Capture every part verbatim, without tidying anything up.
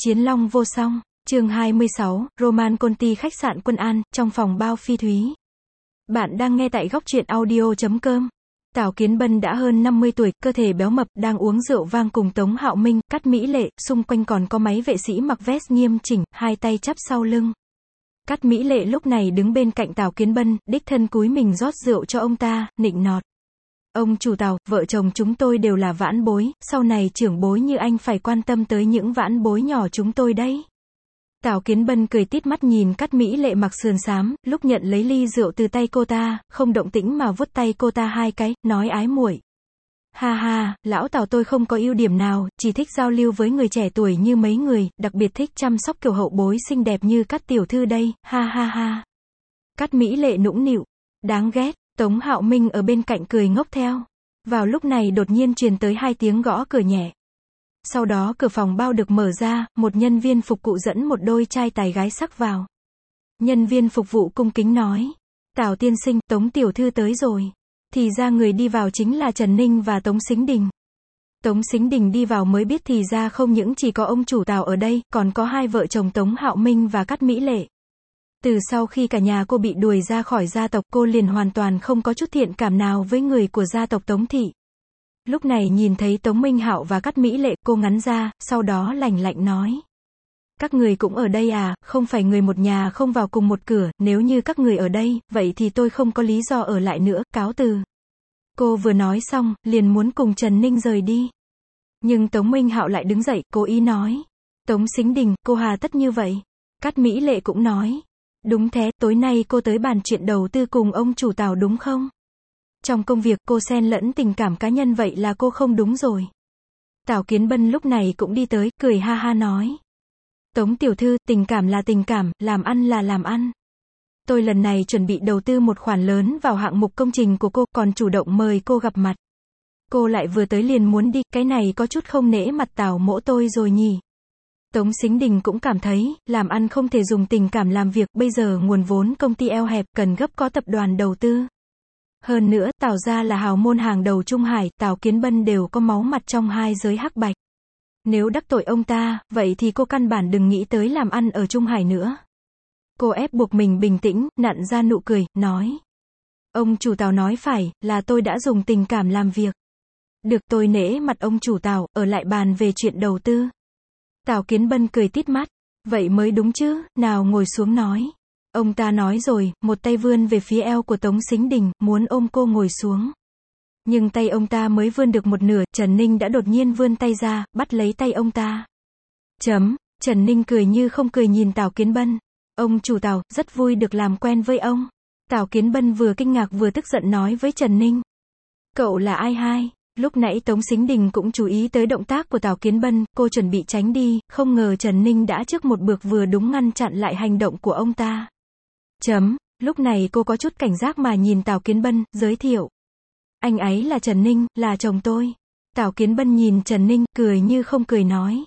Chiến long vô song, chương hai mươi sáu, Roman Conti khách sạn Quân An, trong phòng bao phi thúy. Bạn đang nghe tại góc truyện audio chấm com. Tào Kiến Bân đã hơn năm mươi tuổi, cơ thể béo mập, đang uống rượu vang cùng Tống Hạo Minh, Cát Mỹ Lệ, xung quanh còn có mấy vệ sĩ mặc vest nghiêm chỉnh, hai tay chắp sau lưng. Cát Mỹ Lệ lúc này đứng bên cạnh Tào Kiến Bân, đích thân cúi mình rót rượu cho ông ta, nịnh nọt. Ông chủ Tào, vợ chồng chúng tôi đều là vãn bối, sau này trưởng bối như anh phải quan tâm tới những vãn bối nhỏ chúng tôi đấy. Tào Kiến Bân cười tít mắt nhìn Cát Mỹ Lệ mặc sườn xám, lúc nhận lấy ly rượu từ tay cô ta, không động tĩnh mà vuốt tay cô ta hai cái, nói ái muội. Ha ha, lão Tào tôi không có ưu điểm nào, chỉ thích giao lưu với người trẻ tuổi như mấy người, đặc biệt thích chăm sóc kiểu hậu bối xinh đẹp như Cát tiểu thư đây, ha ha ha. Cát Mỹ Lệ nũng nịu, đáng ghét. Tống Hạo Minh ở bên cạnh cười ngốc theo. Vào lúc này đột nhiên truyền tới hai tiếng gõ cửa nhẹ. Sau đó cửa phòng bao được mở ra, một nhân viên phục vụ dẫn một đôi trai tài gái sắc vào. Nhân viên phục vụ cung kính nói. Tào tiên sinh, Tống tiểu thư tới rồi. Thì ra người đi vào chính là Trần Ninh và Tống Sính Đình. Tống Sính Đình đi vào mới biết thì ra không những chỉ có ông chủ Tào ở đây, còn có hai vợ chồng Tống Hạo Minh và Cát Mỹ Lệ. Từ sau khi cả nhà cô bị đuổi ra khỏi gia tộc, cô liền hoàn toàn không có chút thiện cảm nào với người của gia tộc Tống thị. Lúc này nhìn thấy Tống Minh Hạo và Cát Mỹ Lệ, cô ngắn ra, sau đó lạnh lạnh nói. Các người cũng ở đây à, không phải người một nhà không vào cùng một cửa, nếu như các người ở đây, vậy thì tôi không có lý do ở lại nữa, cáo từ. Cô vừa nói xong, liền muốn cùng Trần Ninh rời đi. Nhưng Tống Minh Hạo lại đứng dậy, cố ý nói. Tống Sính Đình, cô hà tất như vậy. Cát Mỹ Lệ cũng nói. Đúng thế, tối nay cô tới bàn chuyện đầu tư cùng ông chủ Tào đúng không? Trong công việc cô xen lẫn tình cảm cá nhân vậy là cô không đúng rồi. Tào Kiến Bân lúc này cũng đi tới, cười ha ha nói. Tống tiểu thư, tình cảm là tình cảm, làm ăn là làm ăn. Tôi lần này chuẩn bị đầu tư một khoản lớn vào hạng mục công trình của cô, còn chủ động mời cô gặp mặt. Cô lại vừa tới liền muốn đi, cái này có chút không nể mặt Tào mỗ tôi rồi nhỉ. Tống Sính Đình cũng cảm thấy, làm ăn không thể dùng tình cảm làm việc, bây giờ nguồn vốn công ty eo hẹp, cần gấp có tập đoàn đầu tư. Hơn nữa, Tào gia là hào môn hàng đầu Trung Hải, Tào Kiến Bân đều có máu mặt trong hai giới hắc bạch. Nếu đắc tội ông ta, vậy thì cô căn bản đừng nghĩ tới làm ăn ở Trung Hải nữa. Cô ép buộc mình bình tĩnh, nặn ra nụ cười, nói. Ông chủ Tào nói phải, là tôi đã dùng tình cảm làm việc. Được, tôi nể mặt ông chủ Tào, ở lại bàn về chuyện đầu tư. Tào Kiến Bân cười tít mắt. Vậy mới đúng chứ, nào ngồi xuống nói. Ông ta nói rồi, một tay vươn về phía eo của Tống Sính Đình, muốn ôm cô ngồi xuống. Nhưng tay ông ta mới vươn được một nửa, Trần Ninh đã đột nhiên vươn tay ra, bắt lấy tay ông ta. Chấm, Trần Ninh cười như không cười nhìn Tào Kiến Bân. Ông chủ Tào, rất vui được làm quen với ông. Tào Kiến Bân vừa kinh ngạc vừa tức giận nói với Trần Ninh. Cậu là ai hai? Lúc nãy Tống Sính Đình cũng chú ý tới động tác của Tào Kiến Bân, cô chuẩn bị tránh đi, không ngờ Trần Ninh đã trước một bước vừa đúng ngăn chặn lại hành động của ông ta. Chấm, lúc này cô có chút cảnh giác mà nhìn Tào Kiến Bân, giới thiệu. Anh ấy là Trần Ninh, là chồng tôi. Tào Kiến Bân nhìn Trần Ninh, cười như không cười nói.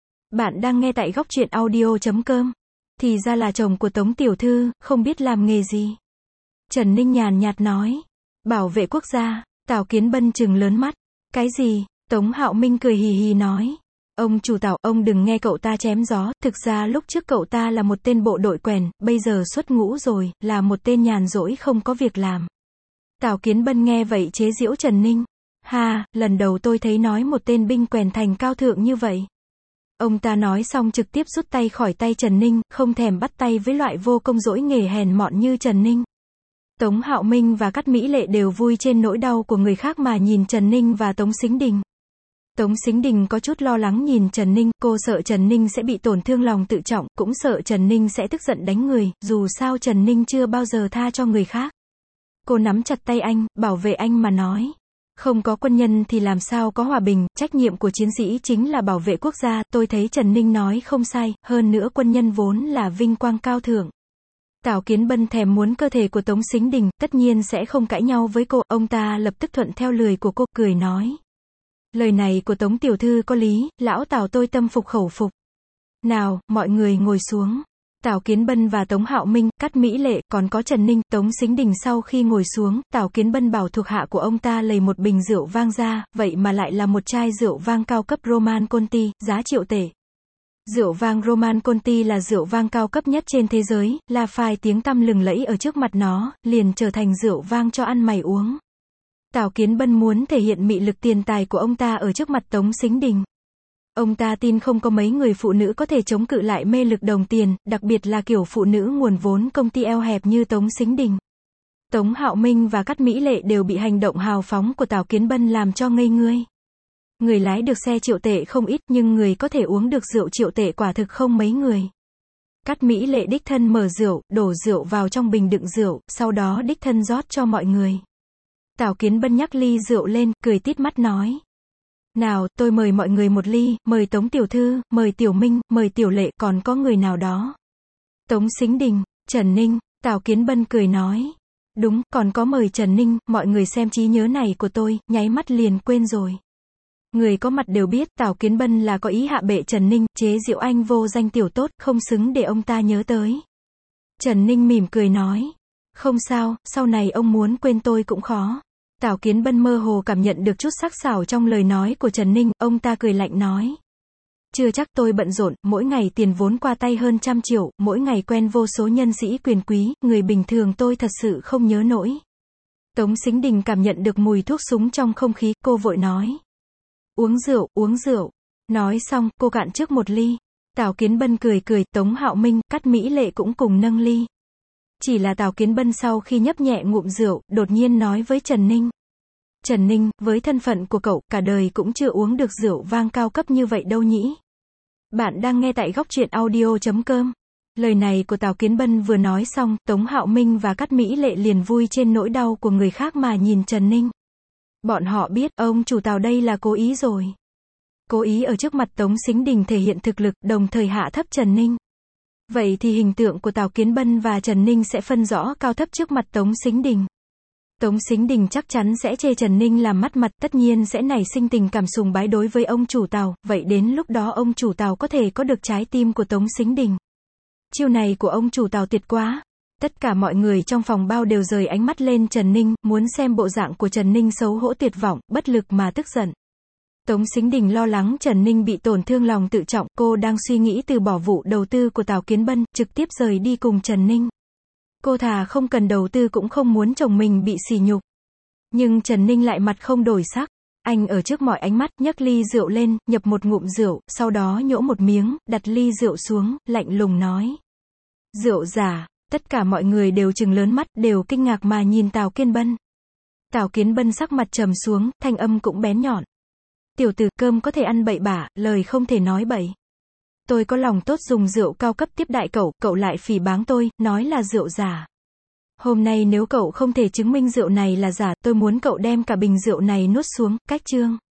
Bạn đang nghe tại góc truyện audio chấm com. Thì ra là chồng của Tống tiểu thư, không biết làm nghề gì. Trần Ninh nhàn nhạt nói. Bảo vệ quốc gia. Tào Kiến Bân trừng lớn mắt. Cái gì? Tống Hạo Minh cười hì hì nói. Ông chủ Tào, ông đừng nghe cậu ta chém gió, thực ra lúc trước cậu ta là một tên bộ đội quèn, bây giờ xuất ngũ rồi, là một tên nhàn rỗi không có việc làm. Tào Kiến Bân nghe vậy chế giễu Trần Ninh. Ha, lần đầu tôi thấy nói một tên binh quèn thành cao thượng như vậy. Ông ta nói xong trực tiếp rút tay khỏi tay Trần Ninh, không thèm bắt tay với loại vô công dỗi nghề hèn mọn như Trần Ninh. Tống Hạo Minh và Cát Mỹ Lệ đều vui trên nỗi đau của người khác mà nhìn Trần Ninh và Tống Sính Đình. Tống Sính Đình có chút lo lắng nhìn Trần Ninh, cô sợ Trần Ninh sẽ bị tổn thương lòng tự trọng, cũng sợ Trần Ninh sẽ tức giận đánh người, dù sao Trần Ninh chưa bao giờ tha cho người khác. Cô nắm chặt tay anh, bảo vệ anh mà nói. Không có quân nhân thì làm sao có hòa bình, trách nhiệm của chiến sĩ chính là bảo vệ quốc gia, tôi thấy Trần Ninh nói không sai, hơn nữa quân nhân vốn là vinh quang cao thượng. Tào Kiến Bân thèm muốn cơ thể của Tống Sính Đình, tất nhiên sẽ không cãi nhau với cô, ông ta lập tức thuận theo lời của cô, cười nói. Lời này của Tống tiểu thư có lý, lão Tào tôi tâm phục khẩu phục. Nào, mọi người ngồi xuống. Tào Kiến Bân và Tống Hạo Minh, Cát Mỹ Lệ, còn có Trần Ninh, Tống Sính Đình sau khi ngồi xuống, Tào Kiến Bân bảo thuộc hạ của ông ta lấy một bình rượu vang ra, vậy mà lại là một chai rượu vang cao cấp Roman Conti, giá triệu tệ. Rượu vang Roman Conti là rượu vang cao cấp nhất trên thế giới, là phai tiếng tăm lừng lẫy ở trước mặt nó, liền trở thành rượu vang cho ăn mày uống. Tào Kiến Bân muốn thể hiện mị lực tiền tài của ông ta ở trước mặt Tống Sính Đình. Ông ta tin không có mấy người phụ nữ có thể chống cự lại mê lực đồng tiền, đặc biệt là kiểu phụ nữ nguồn vốn công ty eo hẹp như Tống Sính Đình. Tống Hạo Minh và Cát Mỹ Lệ đều bị hành động hào phóng của Tào Kiến Bân làm cho ngây ngươi. Người lái được xe triệu tệ không ít, nhưng người có thể uống được rượu triệu tệ quả thực không mấy người. Cát Mỹ Lệ đích thân mở rượu, đổ rượu vào trong bình đựng rượu, sau đó đích thân rót cho mọi người. Tào Kiến Bân nhắc ly rượu lên, cười tít mắt nói. Nào, tôi mời mọi người một ly, mời Tống Tiểu Thư, mời Tiểu Minh, mời Tiểu Lệ, còn có người nào đó. Tống Sính Đình, Trần Ninh, Tào Kiến Bân cười nói. Đúng, còn có mời Trần Ninh, mọi người xem trí nhớ này của tôi, nháy mắt liền quên rồi. Người có mặt đều biết Tào Kiến Bân là có ý hạ bệ Trần Ninh, chế giễu anh vô danh tiểu tốt, không xứng để ông ta nhớ tới. Trần Ninh mỉm cười nói. Không sao, sau này ông muốn quên tôi cũng khó. Tào Kiến Bân mơ hồ cảm nhận được chút sắc sảo trong lời nói của Trần Ninh, ông ta cười lạnh nói. Chưa chắc, tôi bận rộn, mỗi ngày tiền vốn qua tay hơn trăm triệu, mỗi ngày quen vô số nhân sĩ quyền quý, người bình thường tôi thật sự không nhớ nổi. Tống Sính Đình cảm nhận được mùi thuốc súng trong không khí, cô vội nói. Uống rượu, uống rượu. Nói xong, cô cạn trước một ly. Tào Kiến Bân cười cười, Tống Hạo Minh, Cát Mỹ Lệ cũng cùng nâng ly. Chỉ là Tào Kiến Bân sau khi nhấp nhẹ ngụm rượu, đột nhiên nói với Trần Ninh. Trần Ninh, với thân phận của cậu, cả đời cũng chưa uống được rượu vang cao cấp như vậy đâu nhỉ? Bạn đang nghe tại góc truyện audio chấm com. Lời này của Tào Kiến Bân vừa nói xong, Tống Hạo Minh và Cát Mỹ Lệ liền vui trên nỗi đau của người khác mà nhìn Trần Ninh. Bọn họ biết, ông chủ Tào đây là cố ý rồi. Cố ý ở trước mặt Tống Sính Đình thể hiện thực lực, đồng thời hạ thấp Trần Ninh. Vậy thì hình tượng của Tào Kiến Bân và Trần Ninh sẽ phân rõ cao thấp trước mặt Tống Sính Đình. Tống Sính Đình chắc chắn sẽ chê Trần Ninh làm mất mặt, tất nhiên sẽ nảy sinh tình cảm sùng bái đối với ông chủ Tào, vậy đến lúc đó ông chủ Tào có thể có được trái tim của Tống Sính Đình. Chiêu này của ông chủ Tào tuyệt quá. Tất cả mọi người trong phòng bao đều rời ánh mắt lên Trần Ninh, muốn xem bộ dạng của Trần Ninh xấu hổ tuyệt vọng, bất lực mà tức giận. Tống Sính Đình lo lắng Trần Ninh bị tổn thương lòng tự trọng, cô đang suy nghĩ từ bỏ vụ đầu tư của Tào Kiến Bân, trực tiếp rời đi cùng Trần Ninh. Cô thà không cần đầu tư cũng không muốn chồng mình bị sỉ nhục. Nhưng Trần Ninh lại mặt không đổi sắc. Anh ở trước mọi ánh mắt, nhấc ly rượu lên, nhập một ngụm rượu, sau đó nhỗ một miếng, đặt ly rượu xuống, lạnh lùng nói. Rượu giả. Tất cả mọi người đều trừng lớn mắt, đều kinh ngạc mà nhìn Tào Kiến Bân. Tào Kiến Bân sắc mặt trầm xuống, thanh âm cũng bén nhọn. Tiểu tử, cơm có thể ăn bậy bạ, lời không thể nói bậy. Tôi có lòng tốt dùng rượu cao cấp tiếp đại cậu, cậu lại phỉ báng tôi, nói là rượu giả. Hôm nay nếu cậu không thể chứng minh rượu này là giả, tôi muốn cậu đem cả bình rượu này nuốt xuống, cách chương.